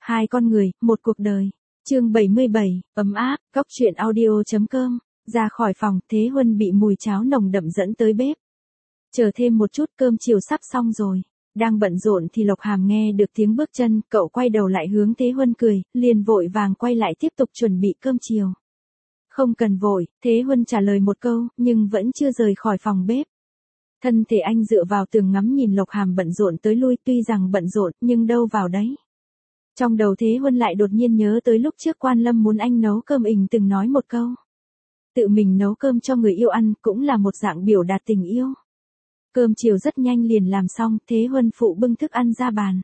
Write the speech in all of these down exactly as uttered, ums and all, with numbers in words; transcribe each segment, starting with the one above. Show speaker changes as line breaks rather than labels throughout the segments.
Hai con người, một cuộc đời. Chương bảy mươi bảy, ấm áp, cốc truyện audio.com. Ra khỏi phòng, Thế Huân bị mùi cháo nồng đậm dẫn tới bếp. Chờ thêm một chút, cơm chiều sắp xong rồi. Đang bận rộn thì Lộc Hàm nghe được tiếng bước chân, cậu quay đầu lại hướng Thế Huân cười, liền vội vàng quay lại tiếp tục chuẩn bị cơm chiều. Không cần vội, Thế Huân trả lời một câu, nhưng vẫn chưa rời khỏi phòng bếp. Thân thể anh dựa vào tường ngắm nhìn Lộc Hàm bận rộn tới lui, tuy rằng bận rộn, nhưng đâu vào đấy. Trong đầu Thế Huân lại đột nhiên nhớ tới lúc trước Quan Lâm muốn anh nấu cơm, ình từng nói một câu. Tự mình nấu cơm cho người yêu ăn cũng là một dạng biểu đạt tình yêu. Cơm chiều rất nhanh liền làm xong, Thế Huân phụ bưng thức ăn ra bàn.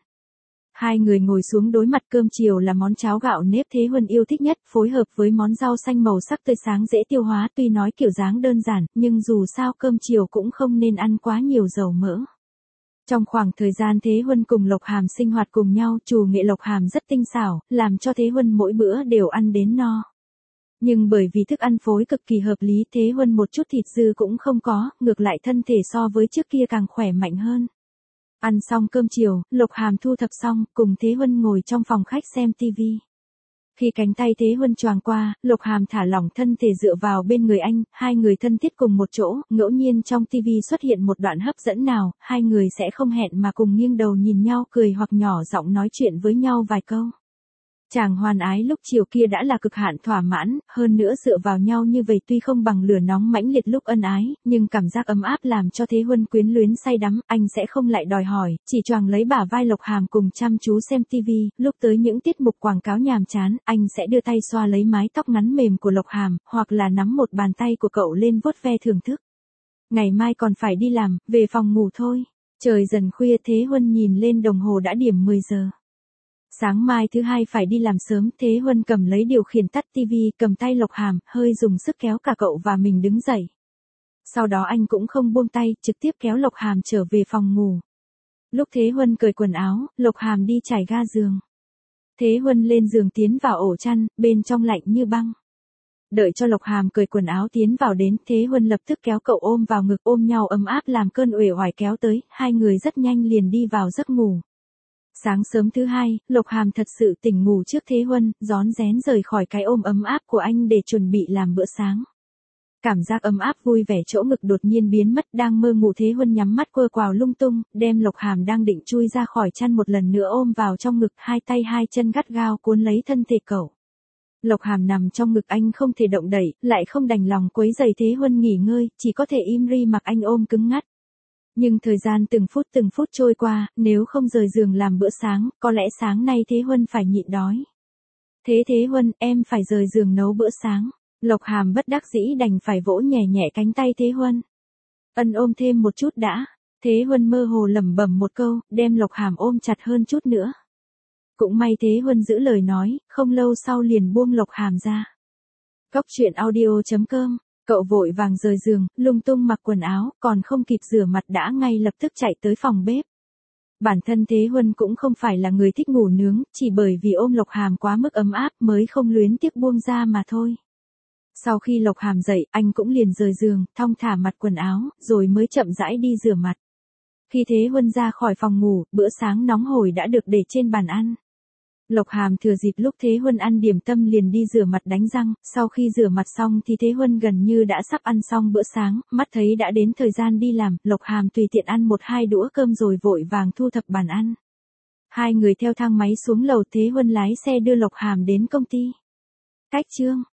Hai người ngồi xuống đối mặt. Cơm chiều là món cháo gạo nếp Thế Huân yêu thích nhất, phối hợp với món rau xanh màu sắc tươi sáng dễ tiêu hóa. Tuy nói kiểu dáng đơn giản, nhưng dù sao cơm chiều cũng không nên ăn quá nhiều dầu mỡ. Trong khoảng thời gian Thế Huân cùng Lộc Hàm sinh hoạt cùng nhau, chủ nghệ Lộc Hàm rất tinh xảo, làm cho Thế Huân mỗi bữa đều ăn đến no. Nhưng bởi vì thức ăn phối cực kỳ hợp lý, Thế Huân một chút thịt dư cũng không có, ngược lại thân thể so với trước kia càng khỏe mạnh hơn. Ăn xong cơm chiều, Lộc Hàm thu thập xong, cùng Thế Huân ngồi trong phòng khách xem tivi. Khi cánh tay Thế Huân choàng qua, Lộc Hàm thả lỏng thân thể dựa vào bên người anh, hai người thân thiết cùng một chỗ. Ngẫu nhiên trong tivi xuất hiện một đoạn hấp dẫn nào, hai người sẽ không hẹn mà cùng nghiêng đầu nhìn nhau, cười hoặc nhỏ giọng nói chuyện với nhau vài câu. Chàng hoan ái lúc chiều kia đã là cực hạn thỏa mãn, hơn nữa dựa vào nhau như vậy tuy không bằng lửa nóng mãnh liệt lúc ân ái, nhưng cảm giác ấm áp làm cho Thế Huân quyến luyến say đắm. Anh sẽ không lại đòi hỏi, chỉ choàng lấy bả vai Lộc Hàm cùng chăm chú xem tivi. Lúc tới những tiết mục quảng cáo nhàm chán, anh sẽ đưa tay xoa lấy mái tóc ngắn mềm của Lộc Hàm, hoặc là nắm một bàn tay của cậu lên vuốt ve thưởng thức. Ngày mai còn phải đi làm, về phòng ngủ thôi. Trời dần khuya, Thế Huân nhìn lên đồng hồ đã điểm mười giờ. Sáng mai thứ hai phải đi làm sớm. Thế Huân cầm lấy điều khiển tắt tivi, cầm tay Lộc Hàm, hơi dùng sức kéo cả cậu và mình đứng dậy. Sau đó anh cũng không buông tay, trực tiếp kéo Lộc Hàm trở về phòng ngủ. Lúc Thế Huân cởi quần áo, Lộc Hàm đi trải ga giường. Thế Huân lên giường tiến vào ổ chăn, bên trong lạnh như băng. Đợi cho Lộc Hàm cởi quần áo tiến vào đến, Thế Huân lập tức kéo cậu ôm vào ngực, ôm nhau ấm áp làm cơn uể oải kéo tới, hai người rất nhanh liền đi vào giấc ngủ. Sáng sớm thứ hai, Lộc Hàm thật sự tỉnh ngủ trước Thế Huân, rón rén rời khỏi cái ôm ấm áp của anh để chuẩn bị làm bữa sáng. Cảm giác ấm áp vui vẻ chỗ ngực đột nhiên biến mất, đang mơ ngủ Thế Huân nhắm mắt quơ quào lung tung, đem Lộc Hàm đang định chui ra khỏi chăn một lần nữa ôm vào trong ngực, hai tay hai chân gắt gao cuốn lấy thân thể cậu. Lộc Hàm nằm trong ngực anh không thể động đậy, lại không đành lòng quấy rầy Thế Huân nghỉ ngơi, chỉ có thể im ri mặc anh ôm cứng ngắt. Nhưng thời gian từng phút từng phút trôi qua, nếu không rời giường làm bữa sáng, có lẽ sáng nay Thế Huân phải nhịn đói. Thế Thế Huân, em phải rời giường nấu bữa sáng. Lộc Hàm bất đắc dĩ đành phải vỗ nhẹ nhẹ cánh tay Thế Huân. Ân ôm thêm một chút đã. Thế Huân mơ hồ lẩm bẩm một câu, đem Lộc Hàm ôm chặt hơn chút nữa. Cũng may Thế Huân giữ lời nói, không lâu sau liền buông Lộc Hàm ra. Cốc truyện audio.com. Cậu vội vàng rời giường, lung tung mặc quần áo, còn không kịp rửa mặt đã ngay lập tức chạy tới phòng bếp. Bản thân Thế Huân cũng không phải là người thích ngủ nướng, chỉ bởi vì ôm Lộc Hàm quá mức ấm áp mới không luyến tiếc buông ra mà thôi. Sau khi Lộc Hàm dậy, anh cũng liền rời giường, thong thả mặc quần áo, rồi mới chậm rãi đi rửa mặt. Khi Thế Huân ra khỏi phòng ngủ, bữa sáng nóng hổi đã được để trên bàn ăn. Lộc Hàm thừa dịp lúc Thế Huân ăn điểm tâm liền đi rửa mặt đánh răng, sau khi rửa mặt xong thì Thế Huân gần như đã sắp ăn xong bữa sáng, mắt thấy đã đến thời gian đi làm, Lộc Hàm tùy tiện ăn một hai đũa cơm rồi vội vàng thu thập bàn ăn. Hai người theo thang máy xuống lầu, Thế Huân lái xe đưa Lộc Hàm đến công ty. Cách chương